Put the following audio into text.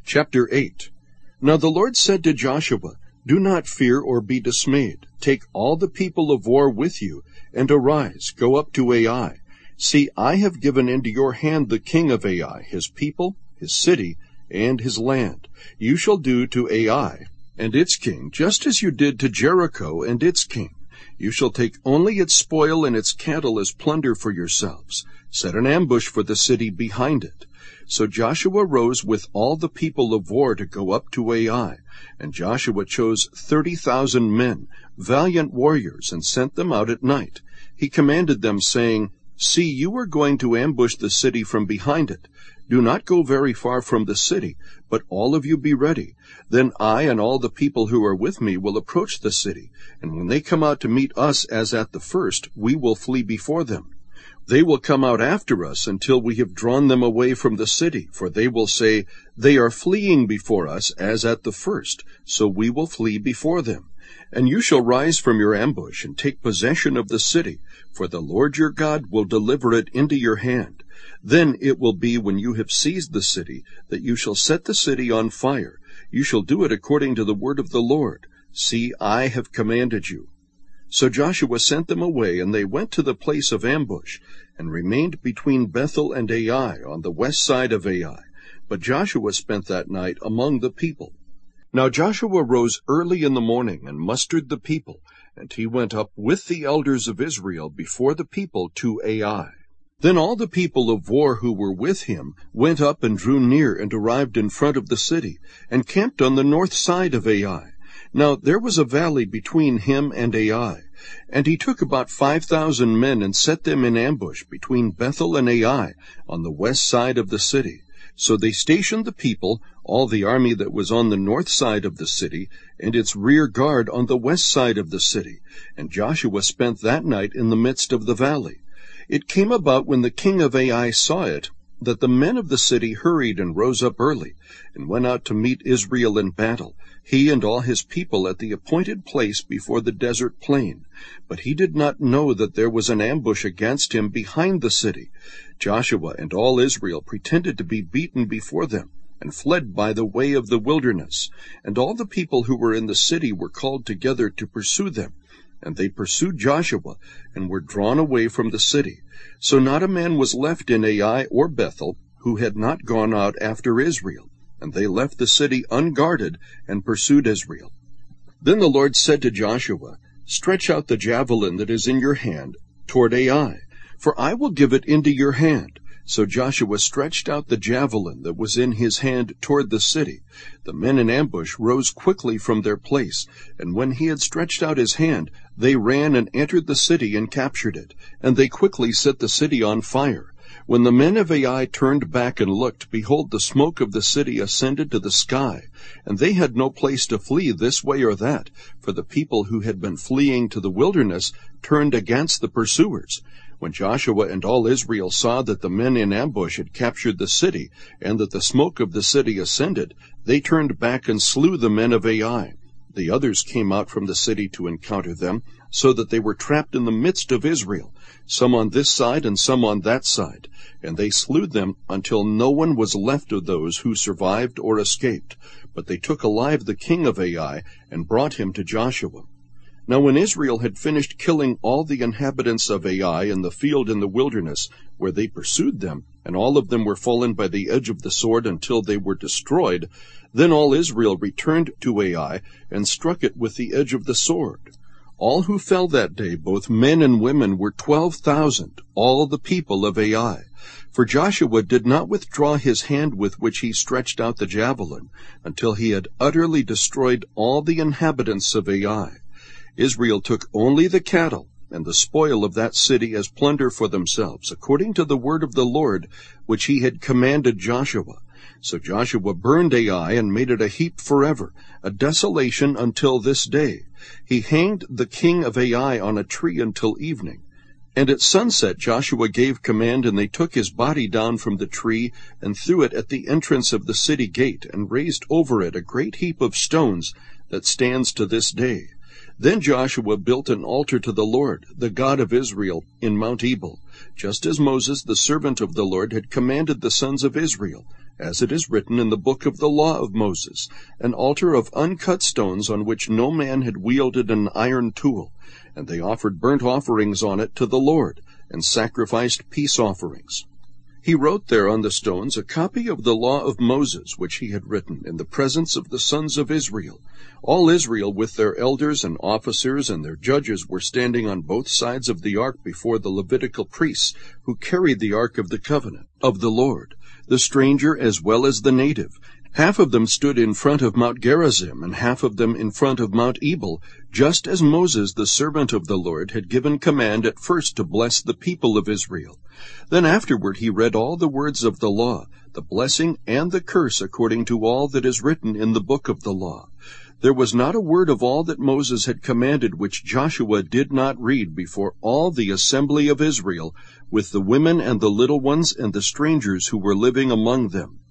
Chapter 8. Now the Lord said to Joshua, Do not fear or be dismayed. Take all the people of war with you, and arise, go up to Ai. See, I have given into your hand the king of Ai, his people, his city, and his land. You shall do to Ai and its king just as you did to Jericho and its king. You shall take only its spoil and its cattle as plunder for yourselves. Set an ambush for the city behind it. So Joshua rose with all the people of war to go up to Ai. And Joshua chose 30,000 men, valiant warriors, and sent them out at night. He commanded them, saying, See, you are going to ambush the city from behind it. Do not go very far from the city, but all of you be ready. Then I and all the people who are with me will approach the city, and when they come out to meet us as at the first, we will flee before them. They will come out after us until we have drawn them away from the city, for they will say, They are fleeing before us as at the first, so we will flee before them. And you shall rise from your ambush and take possession of the city, for the Lord your God will deliver it into your hand. Then it will be when you have seized the city that you shall set the city on fire. You shall do it according to the word of the Lord. See, I have commanded you. So Joshua sent them away, and they went to the place of ambush, and remained between Bethel and Ai on the west side of Ai. But Joshua spent that night among the people. Now Joshua rose early in the morning and mustered the people, and he went up with the elders of Israel before the people to Ai. Then all the people of war who were with him went up and drew near and arrived in front of the city, and camped on the north side of Ai. Now there was a valley between him and Ai, and he took about 5,000 men and set them in ambush between Bethel and Ai on the west side of the city. So they stationed the people, all the army that was on the north side of the city, and its rear guard on the west side of the city. And Joshua spent that night in the midst of the valley. It came about when the king of Ai saw it, that the men of the city hurried and rose up early, and went out to meet Israel in battle, he and all his people at the appointed place before the desert plain. But he did not know that there was an ambush against him behind the city. Joshua and all Israel pretended to be beaten before them, and fled by the way of the wilderness. And all the people who were in the city were called together to pursue them. And they pursued Joshua, and were drawn away from the city. So not a man was left in Ai or Bethel who had not gone out after Israel. And they left the city unguarded, and pursued Israel. Then the Lord said to Joshua, Stretch out the javelin that is in your hand toward Ai, for I will give it into your hand. So Joshua stretched out the javelin that was in his hand toward the city. The men in ambush rose quickly from their place, and when he had stretched out his hand, they ran and entered the city and captured it, and they quickly set the city on fire. When the men of Ai turned back and looked, behold, the smoke of the city ascended to the sky, and they had no place to flee this way or that, for the people who had been fleeing to the wilderness turned against the pursuers. When Joshua and all Israel saw that the men in ambush had captured the city, and that the smoke of the city ascended, they turned back and slew the men of Ai. The others came out from the city to encounter them, so that they were trapped in the midst of Israel, some on this side and some on that side. And they slew them until no one was left of those who survived or escaped. But they took alive the king of Ai, and brought him to Joshua. Now when Israel had finished killing all the inhabitants of Ai in the field in the wilderness, where they pursued them, and all of them were fallen by the edge of the sword until they were destroyed, then all Israel returned to Ai, and struck it with the edge of the sword. All who fell that day, both men and women, were 12,000, all the people of Ai. For Joshua did not withdraw his hand with which he stretched out the javelin, until he had utterly destroyed all the inhabitants of Ai. Israel took only the cattle and the spoil of that city as plunder for themselves, according to the word of the Lord, which he had commanded Joshua. So Joshua burned Ai and made it a heap forever, a desolation until this day. He hanged the king of Ai on a tree until evening. And at sunset Joshua gave command, and they took his body down from the tree, and threw it at the entrance of the city gate, and raised over it a great heap of stones that stands to this day. Then Joshua built an altar to the Lord, the God of Israel, in Mount Ebal, just as Moses, the servant of the Lord, had commanded the sons of Israel. as it is written in the book of the law of Moses, an altar of uncut stones on which no man had wielded an iron tool. And they offered burnt offerings on it to the Lord, and sacrificed peace offerings. He wrote there on the stones a copy of the law of Moses, which he had written in the presence of the sons of Israel. All Israel with their elders and officers and their judges were standing on both sides of the ark before the Levitical priests, who carried the ark of the covenant of the Lord, the stranger as well as the native. Half of them stood in front of Mount Gerizim, and half of them in front of Mount Ebal, just as Moses, the servant of the Lord, had given command at first to bless the people of Israel. Then afterward he read all the words of the law, the blessing and the curse according to all that is written in the book of the law. There was not a word of all that Moses had commanded which Joshua did not read before all the assembly of Israel, with the women and the little ones and the strangers who were living among them.